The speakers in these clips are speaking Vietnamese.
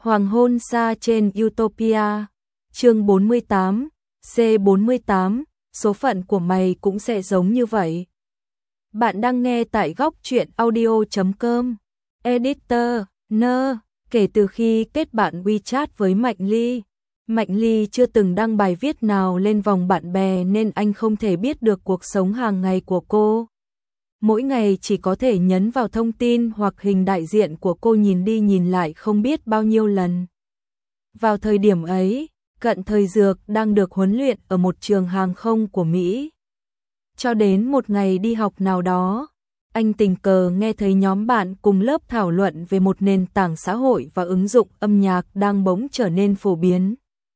Hoàng hôn xa trên Utopia. Chương 48, C48, số phận của mày cũng sẽ giống như vậy. Bạn đang nghe tại góc truyện audio.com. Editor, kể từ khi kết bạn WeChat với Mạnh Ly chưa từng đăng bài viết nào lên vòng bạn bè nên anh không thể biết được cuộc sống hàng ngày của cô. Mỗi ngày chỉ có thể nhấn vào thông tin hoặc hình đại diện của cô nhìn đi nhìn lại không biết bao nhiêu lần. Vào thời điểm ấy, Cận Thời Dược đang được huấn luyện ở một trường hàng không của Mỹ. Cho đến một ngày đi học nào đó, anh tình cờ nghe thấy nhóm bạn cùng lớp thảo luận về một nền tảng xã hội và ứng dụng âm nhạc đang bỗng trở nên phổ biến.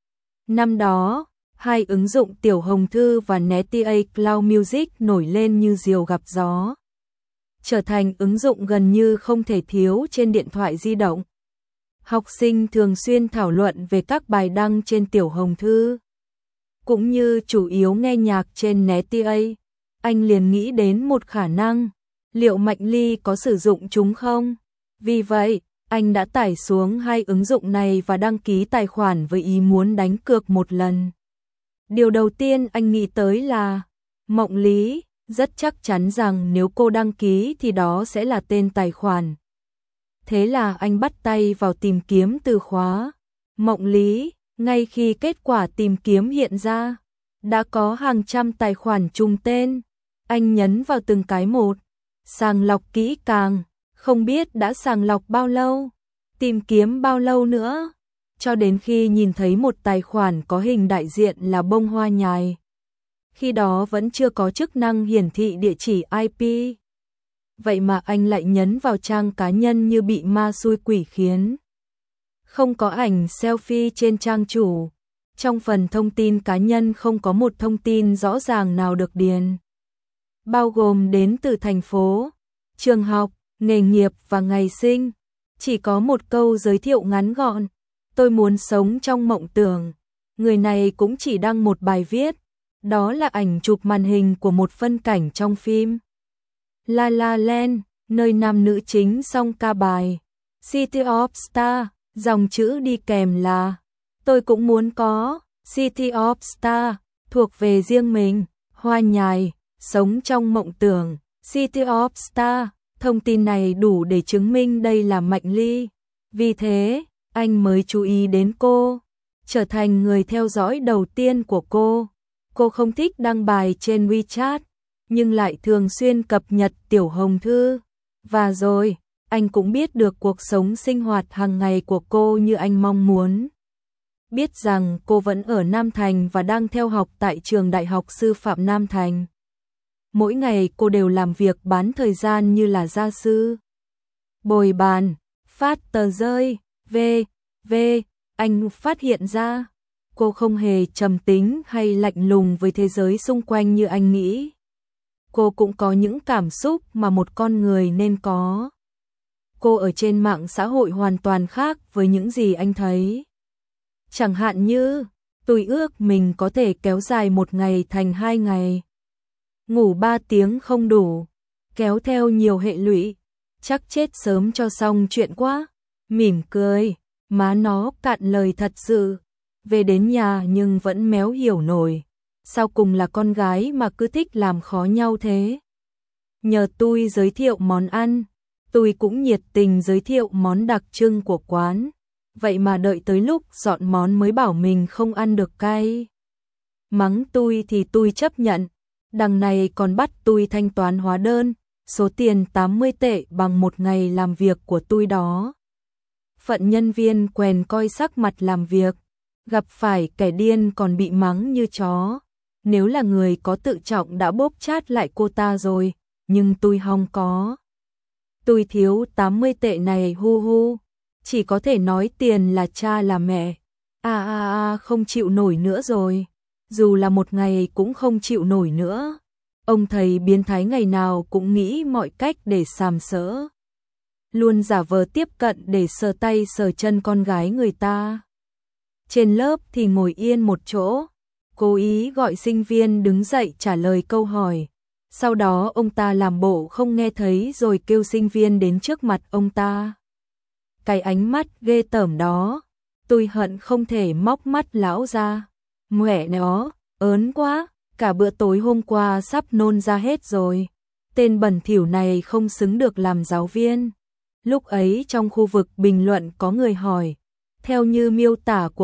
Năm đó, hai ứng dụng Tiểu Hồng Thư và Netia Cloud Music nổi lên như diều gặp gió, trở thành ứng dụng gần như không thể thiếu trên điện thoại di động. Học sinh thường xuyên thảo luận về các bài đăng trên Tiểu Hồng Thư, cũng như chủ yếu nghe nhạc trên Netia. Anh liền nghĩ đến một khả năng, liệu Mạnh Ly có sử dụng chúng không? Vì vậy, anh đã tải xuống hai ứng dụng này và đăng ký tài khoản với ý muốn đánh cược một lần. Điều đầu tiên anh nghĩ tới là Mộng Lý, rất chắc chắn rằng nếu cô đăng ký thì đó sẽ là tên tài khoản. Thế là anh bắt tay vào tìm kiếm từ khóa Mộng Lý. Ngay khi kết quả tìm kiếm hiện ra, đã có hàng trăm tài khoản trùng tên. Anh nhấn vào từng cái một, sàng lọc kỹ càng, không biết đã sàng lọc bao lâu, tìm kiếm bao lâu nữa, cho đến khi nhìn thấy một tài khoản có hình đại diện là bông hoa nhài. Khi đó vẫn chưa có chức năng hiển thị địa chỉ IP. Vậy mà anh lại nhấn vào trang cá nhân như bị ma xui quỷ khiến. Không có ảnh selfie trên trang chủ. Trong phần thông tin cá nhân không có một thông tin rõ ràng nào được điền, bao gồm đến từ thành phố, trường học, nghề nghiệp và ngày sinh. Chỉ có một câu giới thiệu ngắn gọn: tôi muốn sống trong mộng tưởng. Người này cũng chỉ đăng một bài viết, đó là ảnh chụp màn hình của một phân cảnh trong phim La La Land, nơi nam nữ chính song ca bài City of Stars. Dòng chữ đi kèm là tôi cũng muốn có City of Stars thuộc về riêng mình. Hoa nhài, sống trong mộng tưởng, City of Stars. Thông tin này đủ để chứng minh đây là Mạnh Ly. Vì thế, anh mới chú ý đến cô, trở thành người theo dõi đầu tiên của cô. Cô không thích đăng bài trên WeChat, nhưng lại thường xuyên cập nhật Tiểu Hồng Thư. Và rồi, anh cũng biết được cuộc sống sinh hoạt hàng ngày của cô như anh mong muốn. Biết rằng cô vẫn ở Nam Thành và đang theo học tại trường Đại học Sư phạm Nam Thành. Mỗi ngày cô đều làm việc bán thời gian như là gia sư, bồi bàn, phát tờ rơi, anh phát hiện ra cô không hề trầm tính hay lạnh lùng với thế giới xung quanh như anh nghĩ. Cô cũng có những cảm xúc mà một con người nên có. Cô ở trên mạng xã hội hoàn toàn khác với những gì anh thấy. Chẳng hạn như, tôi ước mình có thể kéo dài một ngày thành 2 ngày. Ngủ 3 tiếng không đủ, kéo theo nhiều hệ lụy, chắc chết sớm cho xong chuyện quá. Mỉm cười, má nó cạn lời thật sự. Về đến nhà nhưng vẫn méo hiểu nổi. Sau cùng là con gái mà cứ thích làm khó nhau thế. Nhờ tôi giới thiệu món ăn, tôi cũng nhiệt tình giới thiệu món đặc trưng của quán. Vậy mà đợi tới lúc dọn món mới bảo mình không ăn được cay. Mắng tôi thì tôi chấp nhận. Đằng này còn bắt tôi thanh toán hóa đơn, số tiền 80 tệ bằng một ngày làm việc của tôi đó. Phận nhân viên quèn coi sắc mặt làm việc, gặp phải kẻ điên còn bị mắng như chó. Nếu là người có tự trọng đã bóp chát lại cô ta rồi, nhưng tôi không có. Tôi thiếu 80 tệ này hu, chỉ có thể nói tiền là cha là mẹ. Không chịu nổi nữa rồi. Dù là một ngày cũng không chịu nổi nữa. Ông thầy biến thái ngày nào cũng nghĩ mọi cách để sàm sỡ. Luôn giả vờ tiếp cận để sờ tay sờ chân con gái người ta. Trên lớp thì ngồi yên một chỗ, cố ý gọi sinh viên đứng dậy trả lời câu hỏi. Sau đó ông ta làm bộ không nghe thấy rồi kêu sinh viên đến trước mặt ông ta. cái ánh mắt ghê tởm đó, tôi hận không thể móc mắt lão ra. Mẹ nó, ớn quá, cả bữa tối hôm qua sắp nôn ra hết rồi. Tên bẩn thỉu này không xứng được làm giáo viên. Lúc ấy trong khu vực bình luận có người hỏi, theo như miêu tả của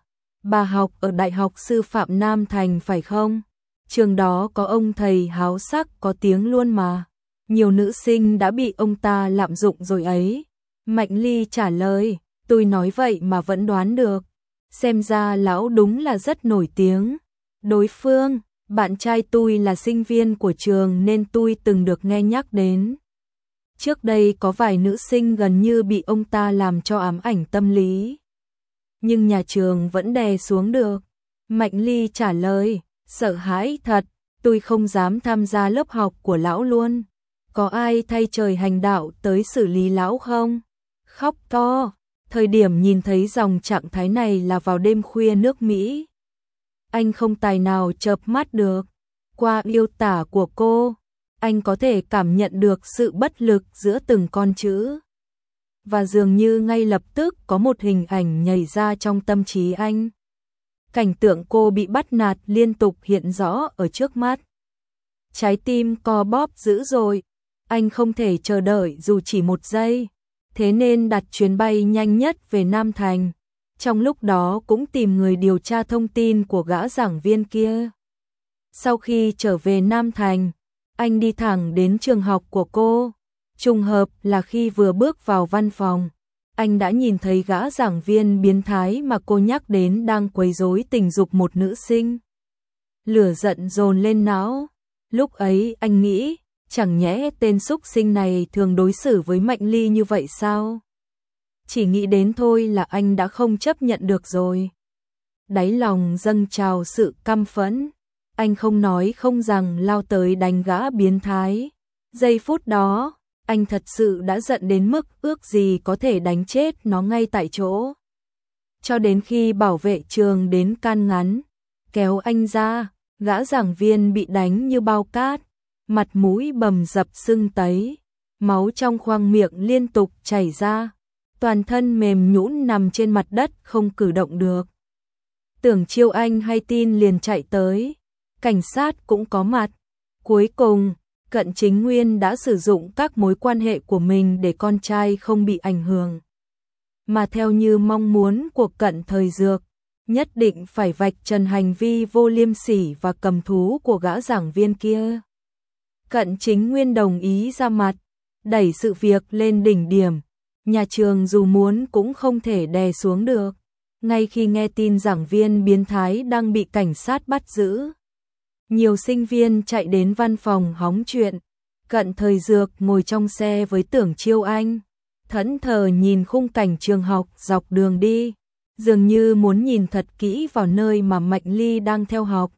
bà học ở Đại học Sư phạm Nam Thành phải không? Trường đó có ông thầy háo sắc có tiếng luôn mà. Nhiều nữ sinh đã bị ông ta lạm dụng rồi ấy. Mạnh Ly trả lời, tôi nói vậy mà vẫn đoán được. Xem ra lão đúng là rất nổi tiếng. Đối phương, bạn trai tôi là sinh viên của trường nên tôi từng được nghe nhắc đến. Trước đây có vài nữ sinh gần như bị ông ta làm cho ám ảnh tâm lý. Nhưng nhà trường vẫn đè xuống được. Mạnh Ly trả lời, sợ hãi thật, tôi không dám tham gia lớp học của lão luôn. Có ai thay trời hành đạo tới xử lý lão không? Khóc to, thời điểm nhìn thấy dòng trạng thái này là vào đêm khuya nước Mỹ. Anh không tài nào chợp mắt được. Qua miêu tả của cô, anh có thể cảm nhận được sự bất lực giữa từng con chữ. Và dường như ngay lập tức có một hình ảnh nhảy ra trong tâm trí anh. Cảnh tượng cô bị bắt nạt liên tục hiện rõ ở trước mắt. Trái tim co bóp dữ dội, anh không thể chờ đợi dù chỉ một giây. Thế nên đặt chuyến bay nhanh nhất về Nam Thành. Trong lúc đó cũng tìm người điều tra thông tin của gã giảng viên kia. Sau khi trở về Nam Thành, anh đi thẳng đến trường học của cô. Trùng hợp là khi vừa bước vào văn phòng, anh đã nhìn thấy gã giảng viên biến thái mà cô nhắc đến đang quấy rối tình dục một nữ sinh. Lửa giận dồn lên não. Lúc ấy anh nghĩ, chẳng nhẽ tên xúc sinh này thường đối xử với Mạnh Ly như vậy sao? Chỉ nghĩ đến thôi là anh đã không chấp nhận được rồi. Đáy lòng dâng trào sự căm phẫn. Anh không nói không rằng lao tới đánh gã biến thái. Giây phút đó, anh thật sự đã giận đến mức ước gì có thể đánh chết nó ngay tại chỗ. Cho đến khi bảo vệ trường đến can ngăn, kéo anh ra, gã giảng viên bị đánh như bao cát, mặt mũi bầm dập sưng tấy, máu trong khoang miệng liên tục chảy ra, toàn thân mềm nhũn nằm trên mặt đất không cử động được. Tưởng Chiêu Anh hay tin liền chạy tới, cảnh sát cũng có mặt. Cuối cùng, Cận Chính Nguyên đã sử dụng các mối quan hệ của mình để con trai không bị ảnh hưởng. Mà theo như mong muốn của Cận Thời Dược, nhất định phải vạch trần hành vi vô liêm sỉ và cầm thú của gã giảng viên kia. Cận Chính Nguyên đồng ý ra mặt, đẩy sự việc lên đỉnh điểm. Nhà trường dù muốn cũng không thể đè xuống được. Ngay khi nghe tin giảng viên biến thái đang bị cảnh sát bắt giữ, nhiều sinh viên chạy đến văn phòng hóng chuyện. Cận Thời Dược ngồi trong xe với Tưởng Chiêu Anh, thẫn thờ nhìn khung cảnh trường học dọc đường đi, dường như muốn nhìn thật kỹ vào nơi mà Mạnh Ly đang theo học.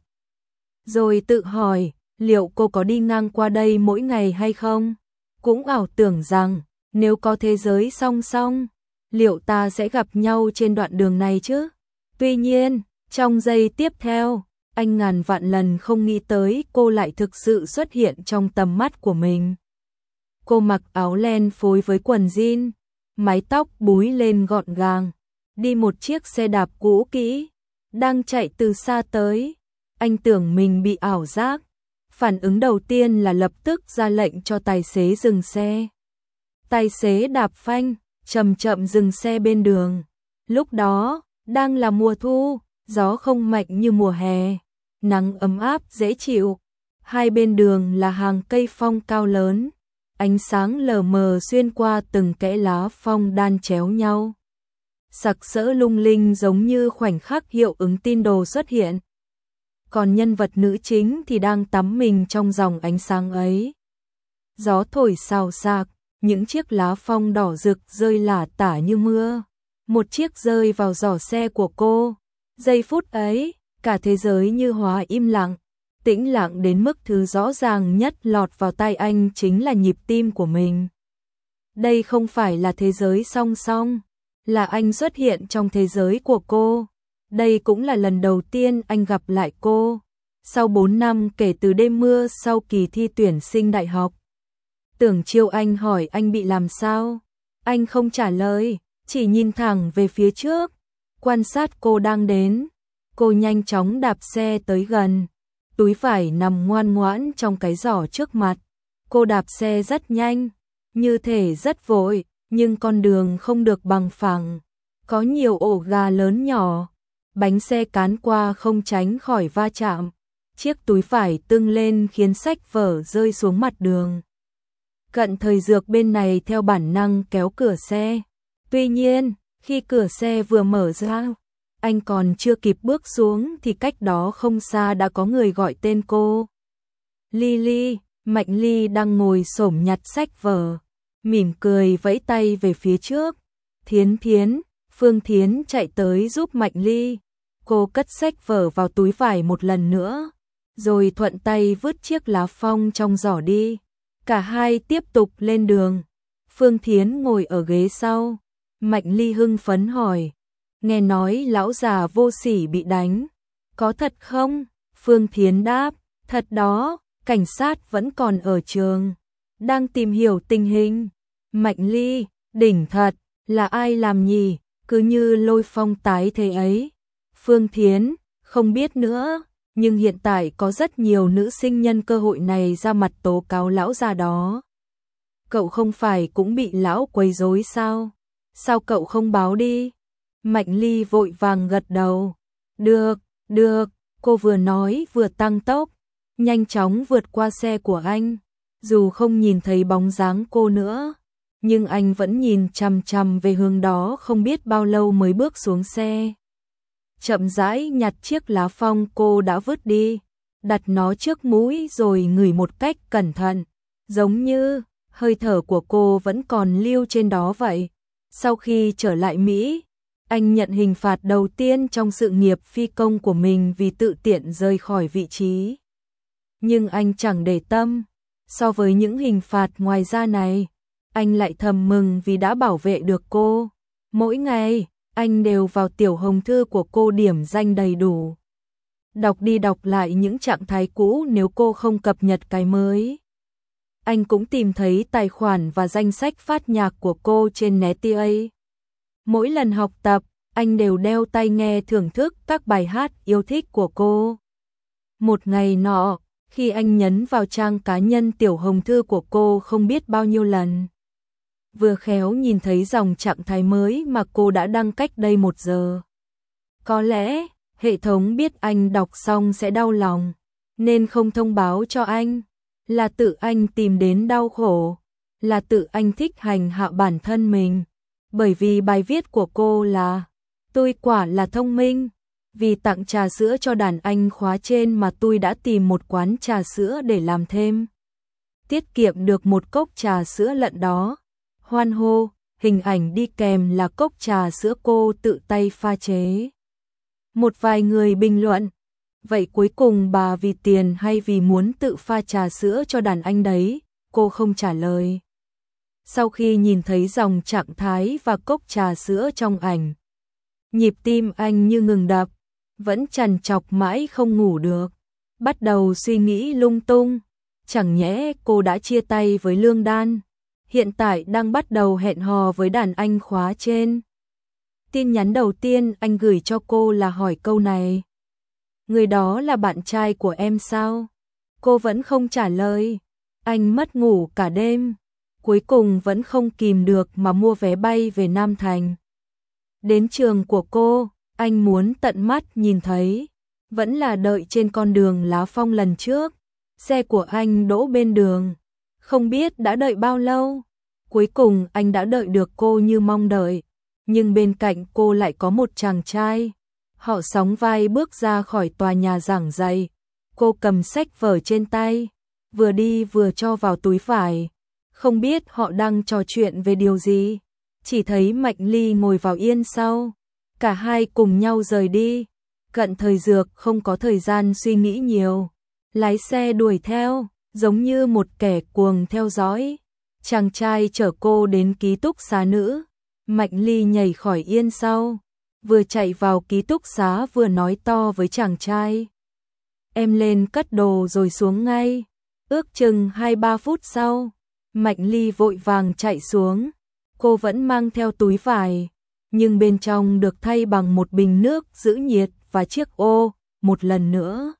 Rồi tự hỏi, liệu cô có đi ngang qua đây mỗi ngày hay không? Cũng ảo tưởng rằng, nếu có thế giới song song, liệu ta sẽ gặp nhau trên đoạn đường này chứ? Tuy nhiên, trong giây tiếp theo, anh ngàn vạn lần không nghĩ tới cô lại thực sự xuất hiện trong tầm mắt của mình. Cô mặc áo len phối với quần jean, mái tóc búi lên gọn gàng, đi một chiếc xe đạp cũ kỹ, đang chạy từ xa tới. Anh tưởng mình bị ảo giác. Phản ứng đầu tiên là lập tức ra lệnh cho tài xế dừng xe. Tài xế đạp phanh, chậm chậm dừng xe bên đường. Lúc đó, đang là mùa thu, gió không mạnh như mùa hè, nắng ấm áp dễ chịu. Hai bên đường là hàng cây phong cao lớn, ánh sáng lờ mờ xuyên qua từng kẽ lá phong đan chéo nhau. Sặc sỡ lung linh giống như khoảnh khắc hiệu ứng tin đồ xuất hiện. Còn nhân vật nữ chính thì đang tắm mình trong dòng ánh sáng ấy. Gió thổi xào xạc, những chiếc lá phong đỏ rực rơi lả tả như mưa. Một chiếc rơi vào giỏ xe của cô. Giây phút ấy, cả thế giới như hóa im lặng, tĩnh lặng đến mức thứ rõ ràng nhất lọt vào tai anh chính là nhịp tim của mình. Đây không phải là thế giới song song, là anh xuất hiện trong thế giới của cô. Đây cũng là lần đầu tiên anh gặp lại cô, sau 4 năm kể từ đêm mưa sau kỳ thi tuyển sinh đại học. Tưởng Chiêu Anh hỏi anh bị làm sao, anh không trả lời, chỉ nhìn thẳng về phía trước, quan sát cô đang đến. Cô nhanh chóng đạp xe tới gần, túi vải nằm ngoan ngoãn trong cái giỏ trước mặt. Cô đạp xe rất nhanh, như thể rất vội, nhưng con đường không được bằng phẳng, có nhiều ổ gà lớn nhỏ, bánh xe cán qua không tránh khỏi va chạm. Chiếc túi vải tưng lên khiến sách vở rơi xuống mặt đường. Cận Thời Dược bên này theo bản năng kéo cửa xe. Tuy nhiên, khi cửa xe vừa mở ra, anh còn chưa kịp bước xuống thì cách đó không xa đã có người gọi tên cô. Lily, Mạnh Ly đang ngồi xổm nhặt sách vở, mỉm cười vẫy tay về phía trước. Thiến Thiến, Phương Thiến chạy tới giúp Mạnh Ly. Cô cất sách vở vào túi vải một lần nữa, rồi thuận tay vứt chiếc lá phong trong giỏ đi. Cả hai tiếp tục lên đường. Phương Thiến ngồi ở ghế sau. Mạnh Ly hưng phấn hỏi, nghe nói lão già vô sỉ bị đánh, có thật không? Phương Thiến đáp, thật đó, cảnh sát vẫn còn ở trường, đang tìm hiểu tình hình. Mạnh Ly, đỉnh thật, là ai làm nhỉ, cứ như Lôi Phong tái thế ấy. Phương Thiến, không biết nữa, nhưng hiện tại có rất nhiều nữ sinh nhân cơ hội này ra mặt tố cáo lão già đó. Cậu không phải cũng bị lão quấy rối sao? Sao cậu không báo đi? Mạnh Ly vội vàng gật đầu. Được, cô vừa nói vừa tăng tốc, nhanh chóng vượt qua xe của anh. Dù không nhìn thấy bóng dáng cô nữa, nhưng anh vẫn nhìn chằm chằm về hướng đó không biết bao lâu mới bước xuống xe. Chậm rãi nhặt chiếc lá phong cô đã vứt đi, đặt nó trước mũi rồi ngửi một cách cẩn thận, giống như hơi thở của cô vẫn còn lưu trên đó vậy. Sau khi trở lại Mỹ, anh nhận hình phạt đầu tiên trong sự nghiệp phi công của mình vì tự tiện rời khỏi vị trí. Nhưng anh chẳng để tâm, so với những hình phạt ngoài ra này, anh lại thầm mừng vì đã bảo vệ được cô. Mỗi ngày, anh đều vào tiểu hồng thư của cô điểm danh đầy đủ. Đọc đi đọc lại những trạng thái cũ nếu cô không cập nhật cái mới. Anh cũng tìm thấy tài khoản và danh sách phát nhạc của cô trên Netia. Mỗi lần học tập, anh đều đeo tai nghe thưởng thức các bài hát yêu thích của cô. Một ngày nọ, khi anh nhấn vào trang cá nhân tiểu hồng thư của cô không biết bao nhiêu lần, vừa khéo nhìn thấy dòng trạng thái mới mà cô đã đăng cách đây 1 giờ. Có lẽ, hệ thống biết anh đọc xong sẽ đau lòng, nên không thông báo cho anh. Là tự anh tìm đến đau khổ, là tự anh thích hành hạ bản thân mình. Bởi vì bài viết của cô là tôi quả là thông minh, vì tặng trà sữa cho đàn anh khóa trên mà tôi đã tìm một quán trà sữa để làm thêm. Tiết kiệm được một cốc trà sữa lận đó. Hoan hô, hình ảnh đi kèm là cốc trà sữa cô tự tay pha chế. Một vài người bình luận, vậy cuối cùng bà vì tiền hay vì muốn tự pha trà sữa cho đàn anh đấy? Cô không trả lời. Sau khi nhìn thấy dòng trạng thái và cốc trà sữa trong ảnh, nhịp tim anh như ngừng đập, vẫn trằn trọc mãi không ngủ được. Bắt đầu suy nghĩ lung tung, chẳng nhẽ cô đã chia tay với Lương Đan, hiện tại đang bắt đầu hẹn hò với đàn anh khóa trên. Tin nhắn đầu tiên anh gửi cho cô là hỏi câu này. Người đó là bạn trai của em sao? Cô vẫn không trả lời. Anh mất ngủ cả đêm, cuối cùng vẫn không kìm được mà mua vé bay về Nam Thành. Đến trường của cô, anh muốn tận mắt nhìn thấy. Vẫn là đợi trên con đường lá phong lần trước. Xe của anh đỗ bên đường. Không biết đã đợi bao lâu. Cuối cùng anh đã đợi được cô như mong đợi. Nhưng bên cạnh cô lại có một chàng trai. Họ sóng vai bước ra khỏi tòa nhà giảng dạy. Cô cầm sách vở trên tay, vừa đi vừa cho vào túi vải. Không biết họ đang trò chuyện về điều gì. Chỉ thấy Mạnh Ly ngồi vào yên sau. Cả hai cùng nhau rời đi. Cận Thời Dược không có thời gian suy nghĩ nhiều. Lái xe đuổi theo, giống như một kẻ cuồng theo dõi. Chàng trai chở cô đến ký túc xá nữ. Mạnh Ly nhảy khỏi yên sau, vừa chạy vào ký túc xá vừa nói to với chàng trai. Em lên cất đồ rồi xuống ngay. Ước chừng 2-3 phút sau, Mạnh Ly vội vàng chạy xuống. Cô vẫn mang theo túi vải, nhưng bên trong được thay bằng một bình nước giữ nhiệt và chiếc ô. Một lần nữa,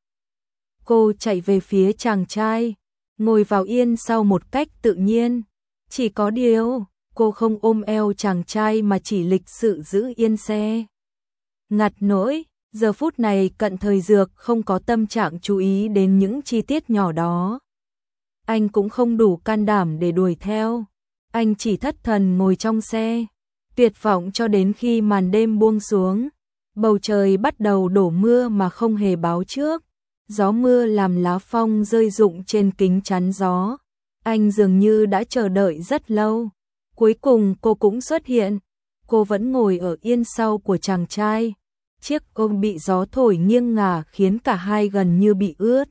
cô chạy về phía chàng trai, ngồi vào yên sau một cách tự nhiên. Chỉ có điều, cô không ôm eo chàng trai mà chỉ lịch sự giữ yên xe. Ngặt nỗi, giờ phút này Cận Thời Dược không có tâm trạng chú ý đến những chi tiết nhỏ đó. Anh cũng không đủ can đảm để đuổi theo. Anh chỉ thất thần ngồi trong xe, tuyệt vọng cho đến khi màn đêm buông xuống. Bầu trời bắt đầu đổ mưa mà không hề báo trước. Gió mưa làm lá phong rơi rụng trên kính chắn gió. Anh dường như đã chờ đợi rất lâu. Cuối cùng cô cũng xuất hiện. Cô vẫn ngồi ở yên sau của chàng trai. Chiếc ôm bị gió thổi nghiêng ngả khiến cả hai gần như bị ướt.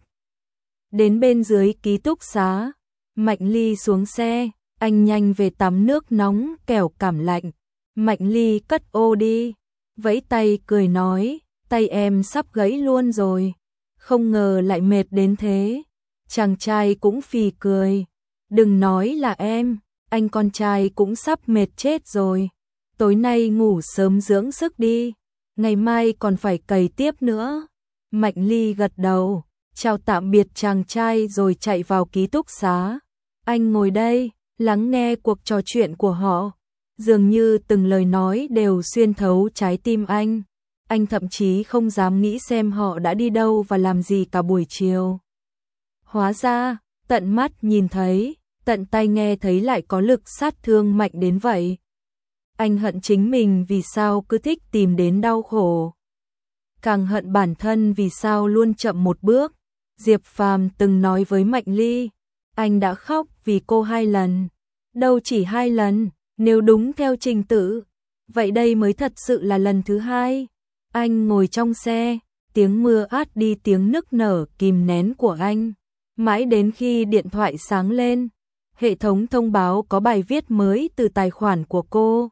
Đến bên dưới ký túc xá, Mạnh Ly xuống xe, anh nhanh về tắm nước nóng kẻo cảm lạnh. Mạnh Ly cất ô đi, vẫy tay cười nói, tay em sắp gãy luôn rồi, không ngờ lại mệt đến thế. Chàng trai cũng phì cười, đừng nói là em, anh con trai cũng sắp mệt chết rồi. Tối nay ngủ sớm dưỡng sức đi, ngày mai còn phải cày tiếp nữa. Mạnh Ly gật đầu, chào tạm biệt chàng trai rồi chạy vào ký túc xá. Anh ngồi đây, lắng nghe cuộc trò chuyện của họ. Dường như từng lời nói đều xuyên thấu trái tim anh. Anh thậm chí không dám nghĩ xem họ đã đi đâu và làm gì cả buổi chiều. Hóa ra, tận mắt nhìn thấy, tận tay nghe thấy lại có lực sát thương mạnh đến vậy. Anh hận chính mình vì sao cứ thích tìm đến đau khổ. Càng hận bản thân vì sao luôn chậm một bước. Diệp Phàm từng nói với Mạnh Ly, anh đã khóc vì cô 2 lần. Đâu chỉ 2 lần, nếu đúng theo trình tự, vậy đây mới thật sự là lần thứ 2. Anh ngồi trong xe, tiếng mưa át đi tiếng nức nở kìm nén của anh. Mãi đến khi điện thoại sáng lên, hệ thống thông báo có bài viết mới từ tài khoản của cô.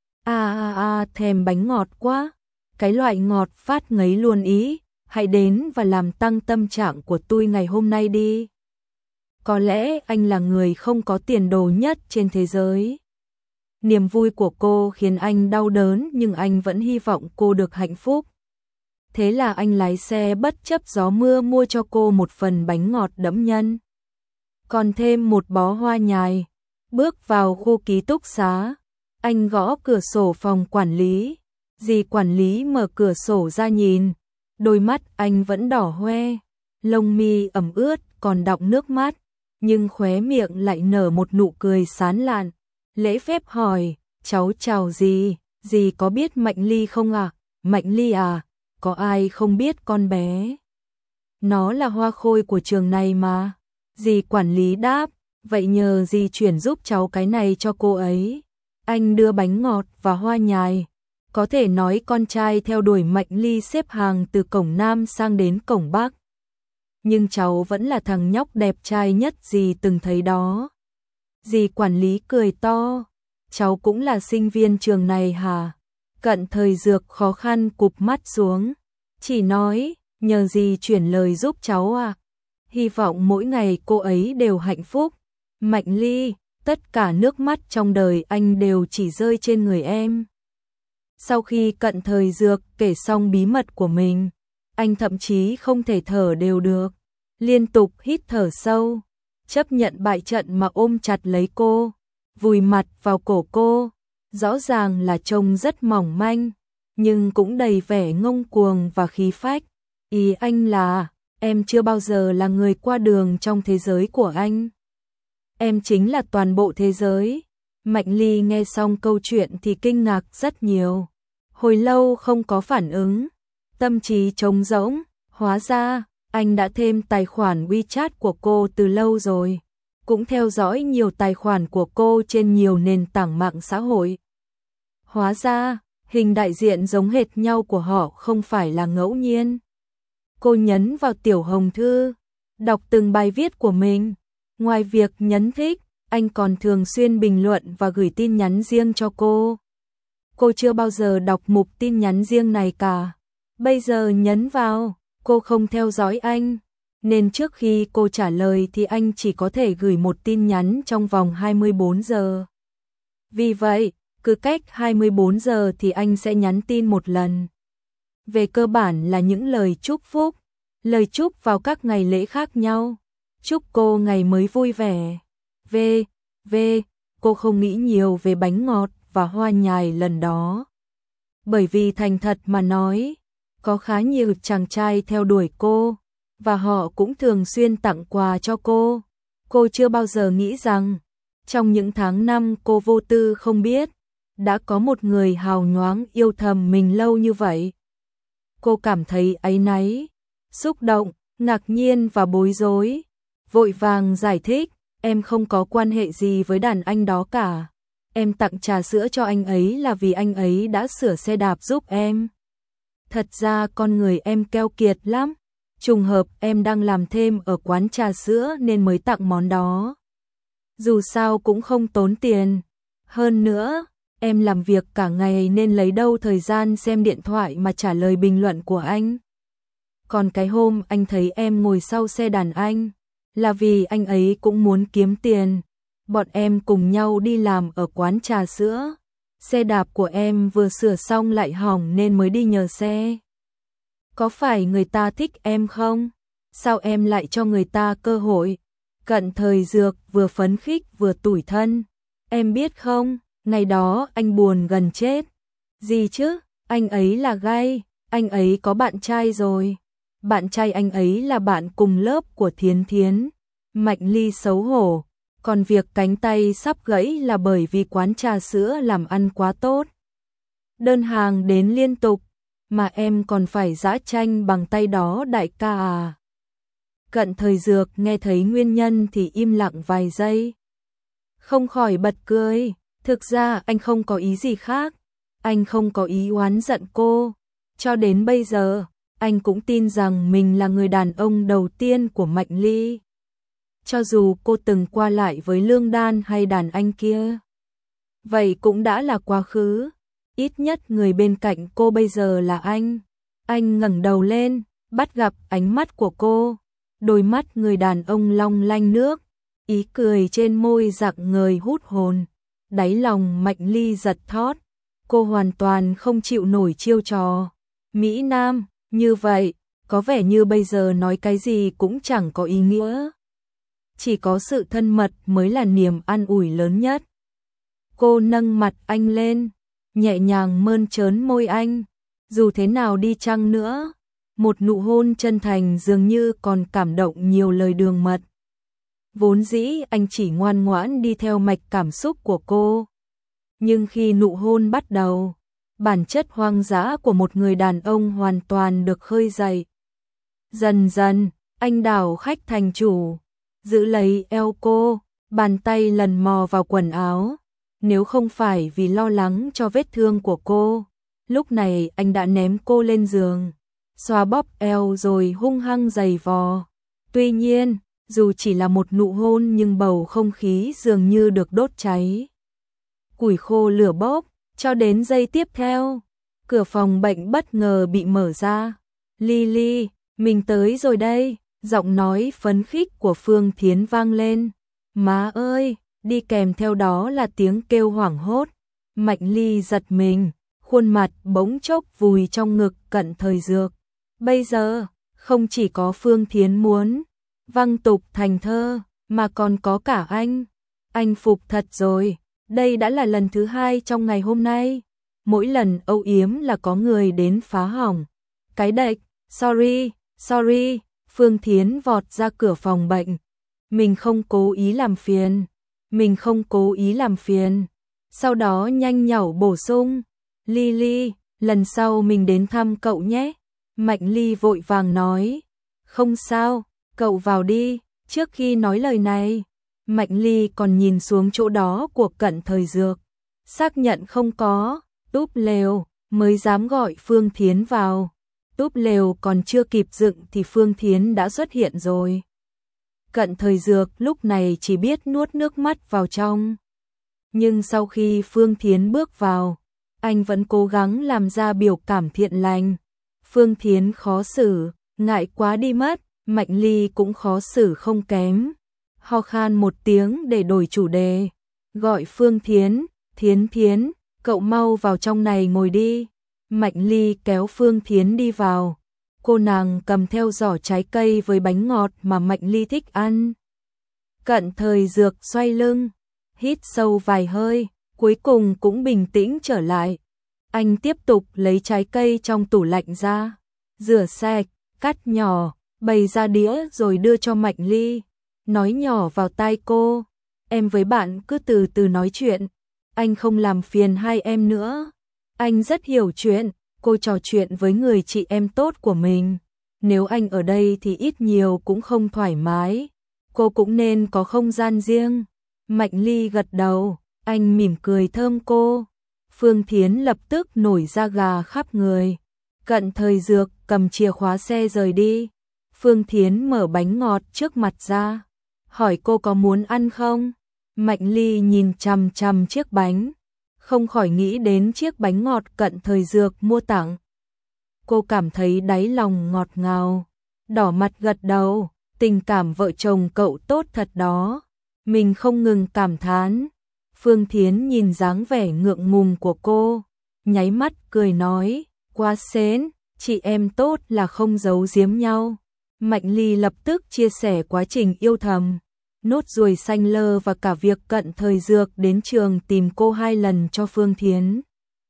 Thèm bánh ngọt quá. Cái loại ngọt phát ngấy luôn ý. Hãy đến và làm tăng tâm trạng của tôi ngày hôm nay đi. Có lẽ anh là người không có tiền đồ nhất trên thế giới. Niềm vui của cô khiến anh đau đớn nhưng anh vẫn hy vọng cô được hạnh phúc. Thế là anh lái xe bất chấp gió mưa mua cho cô một phần bánh ngọt đẫm nhân. Còn thêm một bó hoa nhài. Bước vào khu ký túc xá, anh gõ cửa sổ phòng quản lý. Dì quản lý mở cửa sổ ra nhìn. Đôi mắt anh vẫn đỏ hoe, lông mi ẩm ướt còn đọng nước mắt, nhưng khóe miệng lại nở một nụ cười sán lạn. Lễ phép hỏi, cháu chào dì có biết Mạnh Ly không ạ? Mạnh Ly à, có ai không biết con bé? Nó là hoa khôi của trường này mà. Dì quản lý đáp, vậy nhờ dì chuyển giúp cháu cái này cho cô ấy. Anh đưa bánh ngọt và hoa nhài. Có thể nói con trai theo đuổi Mạnh Ly xếp hàng từ cổng Nam sang đến cổng Bắc. Nhưng cháu vẫn là thằng nhóc đẹp trai nhất dì từng thấy đó. Dì quản lý cười to, cháu cũng là sinh viên trường này hả? Cận Thời Dược khó khăn cụp mắt xuống, chỉ nói, nhờ dì chuyển lời giúp cháu à. Hy vọng mỗi ngày cô ấy đều hạnh phúc. Mạnh Ly, tất cả nước mắt trong đời anh đều chỉ rơi trên người em. Sau khi Cận Thời Dược kể xong bí mật của mình, anh thậm chí không thể thở đều được, liên tục hít thở sâu, chấp nhận bại trận mà ôm chặt lấy cô, vùi mặt vào cổ cô. Rõ ràng là trông rất mỏng manh, nhưng cũng đầy vẻ ngông cuồng và khí phách. Ý anh là, em chưa bao giờ là người qua đường trong thế giới của anh. Em chính là toàn bộ thế giới. Mạnh Ly nghe xong câu chuyện thì kinh ngạc rất nhiều. Hồi lâu không có phản ứng, tâm trí trống rỗng. Hóa ra, anh đã thêm tài khoản WeChat của cô từ lâu rồi. Cũng theo dõi nhiều tài khoản của cô trên nhiều nền tảng mạng xã hội. Hóa ra, hình đại diện giống hệt nhau của họ không phải là ngẫu nhiên. Cô nhấn vào tiểu hồng thư, đọc từng bài viết của mình. Ngoài việc nhấn thích, anh còn thường xuyên bình luận và gửi tin nhắn riêng cho cô. Cô chưa bao giờ đọc mục tin nhắn riêng này cả. Bây giờ nhấn vào, cô không theo dõi anh, nên trước khi cô trả lời thì anh chỉ có thể gửi một tin nhắn trong vòng 24 giờ. Vì vậy, cứ cách 24 giờ thì anh sẽ nhắn tin một lần. Về cơ bản là những lời chúc phúc, lời chúc vào các ngày lễ khác nhau. Chúc cô ngày mới vui vẻ. Cô không nghĩ nhiều về bánh ngọt và hoa nhài lần đó. Bởi vì thành thật mà nói, có khá nhiều chàng trai theo đuổi cô, và họ cũng thường xuyên tặng quà cho cô. Cô chưa bao giờ nghĩ rằng, trong những tháng năm cô vô tư không biết, đã có một người hào nhoáng yêu thầm mình lâu như vậy. Cô cảm thấy áy náy, xúc động, ngạc nhiên và bối rối. Vội vàng giải thích, em không có quan hệ gì với đàn anh đó cả. Em tặng trà sữa cho anh ấy là vì anh ấy đã sửa xe đạp giúp em. Thật ra con người em keo kiệt lắm. Trùng hợp em đang làm thêm ở quán trà sữa nên mới tặng món đó. Dù sao cũng không tốn tiền. Hơn nữa, em làm việc cả ngày nên lấy đâu thời gian xem điện thoại mà trả lời bình luận của anh. Còn cái hôm anh thấy em ngồi sau xe đàn anh, là vì anh ấy cũng muốn kiếm tiền. Bọn em cùng nhau đi làm ở quán trà sữa. Xe đạp của em vừa sửa xong lại hỏng nên mới đi nhờ xe. Có phải người ta thích em không? Sao em lại cho người ta cơ hội? Cận Thời Dược vừa phấn khích vừa tủi thân. Em biết không, ngày đó anh buồn gần chết. Gì chứ, anh ấy là gay, anh ấy có bạn trai rồi. Bạn trai anh ấy là bạn cùng lớp của Thiến Thiến. Mạnh Ly xấu hổ. Còn việc cánh tay sắp gãy là bởi vì quán trà sữa làm ăn quá tốt. Đơn hàng đến liên tục, mà em còn phải giã tranh bằng tay đó đại ca à. Cận Thời Dược nghe thấy nguyên nhân thì im lặng vài giây. Không khỏi bật cười, thực ra anh không có ý gì khác. Anh không có ý oán giận cô. Cho đến bây giờ, anh cũng tin rằng mình là người đàn ông đầu tiên của Mạnh Ly. Cho dù cô từng qua lại với Lương Đan hay đàn anh kia, vậy cũng đã là quá khứ. Ít nhất người bên cạnh cô bây giờ là anh. Anh ngẩng đầu lên, bắt gặp ánh mắt của cô. Đôi mắt người đàn ông long lanh nước, ý cười trên môi rạng ngời hút hồn. Đáy lòng Mạnh Ly giật thót. Cô hoàn toàn không chịu nổi chiêu trò Mỹ Nam như vậy, có vẻ như bây giờ nói cái gì cũng chẳng có ý nghĩa. Chỉ có sự thân mật mới là niềm an ủi lớn nhất. Cô nâng mặt anh lên, nhẹ nhàng mơn trớn môi anh. Dù thế nào đi chăng nữa, một nụ hôn chân thành dường như còn cảm động nhiều lời đường mật. Vốn dĩ anh chỉ ngoan ngoãn đi theo mạch cảm xúc của cô. Nhưng khi nụ hôn bắt đầu, bản chất hoang dã của một người đàn ông hoàn toàn được khơi dậy. Dần dần, anh đảo khách thành chủ, giữ lấy eo cô, bàn tay lần mò vào quần áo. Nếu không phải vì lo lắng cho vết thương của cô, lúc này anh đã ném cô lên giường, xoa bóp eo rồi hung hăng giày vò. Tuy nhiên, dù chỉ là một nụ hôn nhưng bầu không khí dường như được đốt cháy. Củi khô lửa bốc, cho đến giây tiếp theo, cửa phòng bệnh bất ngờ bị mở ra. Ly, mình tới rồi đây, giọng nói phấn khích của Phương Thiến vang lên. Má ơi, đi kèm theo đó là tiếng kêu hoảng hốt. Mạnh Ly giật mình, khuôn mặt bỗng chốc vùi trong ngực Cận Thời Dược. Bây giờ, không chỉ có Phương Thiến muốn văng tục thành thơ, mà còn có cả anh. Anh phục thật rồi, đây đã là lần thứ 2 trong ngày hôm nay. Mỗi lần âu yếm là có người đến phá hỏng. Cái đệch, sorry, Phương Thiến vọt ra cửa phòng bệnh. Mình không cố ý làm phiền. Sau đó nhanh nhảu bổ sung. Ly, lần sau mình đến thăm cậu nhé. Mạnh Ly vội vàng nói. Không sao, cậu vào đi. Trước khi nói lời này, Mạnh Ly còn nhìn xuống chỗ đó của Cận Thời Dược. Xác nhận không có, túp lều, mới dám gọi Phương Thiến vào. Túp lều còn chưa kịp dựng thì Phương Thiến đã xuất hiện rồi. Cận Thời Dược lúc này chỉ biết nuốt nước mắt vào trong. Nhưng sau khi Phương Thiến bước vào, anh vẫn cố gắng làm ra biểu cảm thiện lành. Phương Thiến khó xử, ngại quá đi mất, Mạnh Ly cũng khó xử không kém. Ho khan một tiếng để đổi chủ đề, gọi Phương Thiến, Thiến, cậu mau vào trong này ngồi đi. Mạnh Ly kéo Phương Thiến đi vào. Cô nàng cầm theo giỏ trái cây với bánh ngọt mà Mạnh Ly thích ăn. Cận Thời Dược xoay lưng, hít sâu vài hơi, cuối cùng cũng bình tĩnh trở lại. Anh tiếp tục lấy trái cây trong tủ lạnh ra, rửa sạch, cắt nhỏ, bày ra đĩa rồi đưa cho Mạnh Ly, nói nhỏ vào tai cô, em với bạn cứ từ từ nói chuyện, anh không làm phiền hai em nữa. Anh rất hiểu chuyện, cô trò chuyện với người chị em tốt của mình, nếu anh ở đây thì ít nhiều cũng không thoải mái, cô cũng nên có không gian riêng. Mạnh Ly gật đầu, anh mỉm cười thơm cô. Phương Thiến lập tức nổi da gà khắp người. Cận Thời Dược cầm chìa khóa xe rời đi. Phương Thiến mở bánh ngọt trước mặt ra, hỏi cô có muốn ăn không? Mạnh Ly nhìn chằm chằm chiếc bánh, không khỏi nghĩ đến chiếc bánh ngọt Cận Thời Dược mua tặng. Cô cảm thấy đáy lòng ngọt ngào, đỏ mặt gật đầu, tình cảm vợ chồng cậu tốt thật đó. Mình không ngừng cảm thán. Phương Thiến nhìn dáng vẻ ngượng ngùng của cô, nháy mắt cười nói, quá sến, chị em tốt là không giấu giếm nhau. Mạnh Ly lập tức chia sẻ quá trình yêu thầm, nốt ruồi xanh lơ và cả việc Cận Thời Dược đến trường tìm cô 2 lần cho Phương Thiến.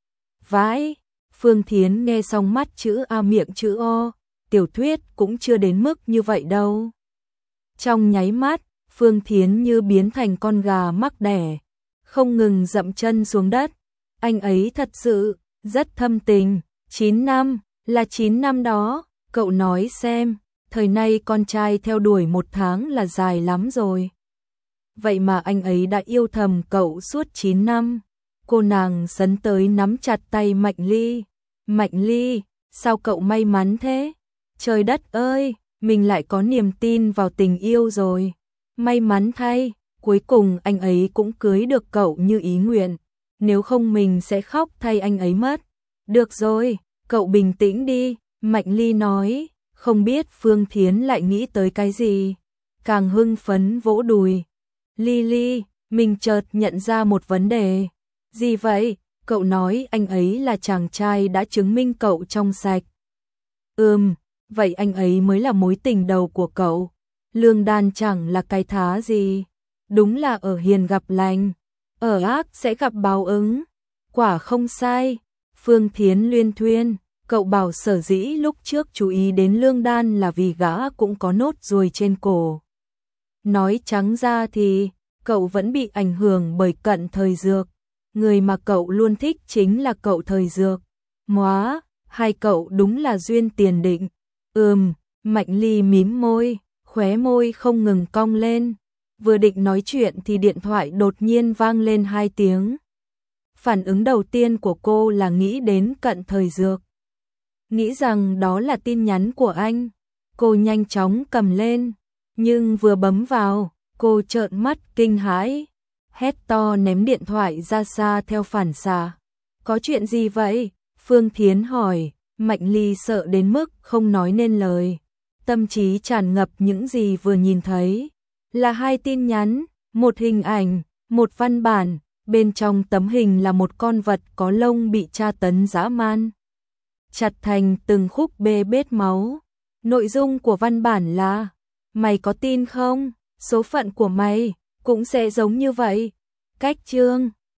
Vãi, Phương Thiến nghe xong mắt chữ A miệng chữ O, tiểu thuyết cũng chưa đến mức như vậy đâu. Trong nháy mắt, Phương Thiến như biến thành con gà mắc đẻ, không ngừng dậm chân xuống đất. Anh ấy thật sự rất thâm tình. 9 năm, là 9 năm đó, cậu nói xem, thời nay con trai theo đuổi 1 tháng là dài lắm rồi. Vậy mà anh ấy đã yêu thầm cậu suốt 9 năm. Cô nàng sấn tới nắm chặt tay Mạnh Ly. Mạnh Ly, sao cậu may mắn thế? Trời đất ơi, mình lại có niềm tin vào tình yêu rồi. May mắn thay, cuối cùng anh ấy cũng cưới được cậu như ý nguyện. Nếu không mình sẽ khóc thay anh ấy mất. Được rồi, cậu bình tĩnh đi, Mạnh Ly nói, không biết Phương Thiến lại nghĩ tới cái gì. Càng hưng phấn vỗ đùi. Ly, mình chợt nhận ra một vấn đề. Gì vậy? Cậu nói anh ấy là chàng trai đã chứng minh cậu trong sạch. Vậy anh ấy mới là mối tình đầu của cậu. Lương đan chẳng là cái thá gì. Đúng là ở hiền gặp lành, ở ác sẽ gặp báo ứng. Quả không sai. Phương Thiến luyên thuyên, cậu bảo sở dĩ lúc trước chú ý đến lương đan là vì gã cũng có nốt ruồi trên cổ. Nói trắng ra thì, cậu vẫn bị ảnh hưởng bởi Cận Thời Dược. Người mà cậu luôn thích chính là Cậu Thời Dược. Móa, hai cậu đúng là duyên tiền định. Mạnh Ly mím môi, khóe môi không ngừng cong lên. Vừa định nói chuyện thì điện thoại đột nhiên vang lên 2 tiếng. Phản ứng đầu tiên của cô là nghĩ đến Cận Thời Dược. Nghĩ rằng đó là tin nhắn của anh. Cô nhanh chóng cầm lên, nhưng vừa bấm vào, cô trợn mắt kinh hãi, hét to ném điện thoại ra xa theo phản xạ. Có chuyện gì vậy? Phương Thiến hỏi. Mạnh Ly sợ đến mức không nói nên lời. Tâm trí tràn ngập những gì vừa nhìn thấy. Là 2 tin nhắn, một hình ảnh, một văn bản. Bên trong tấm hình là một con vật có lông bị tra tấn dã man, chặt thành từng khúc bê bết máu. Nội dung của văn bản là: mày có tin không? Số phận của mày cũng sẽ giống như vậy. Cách chương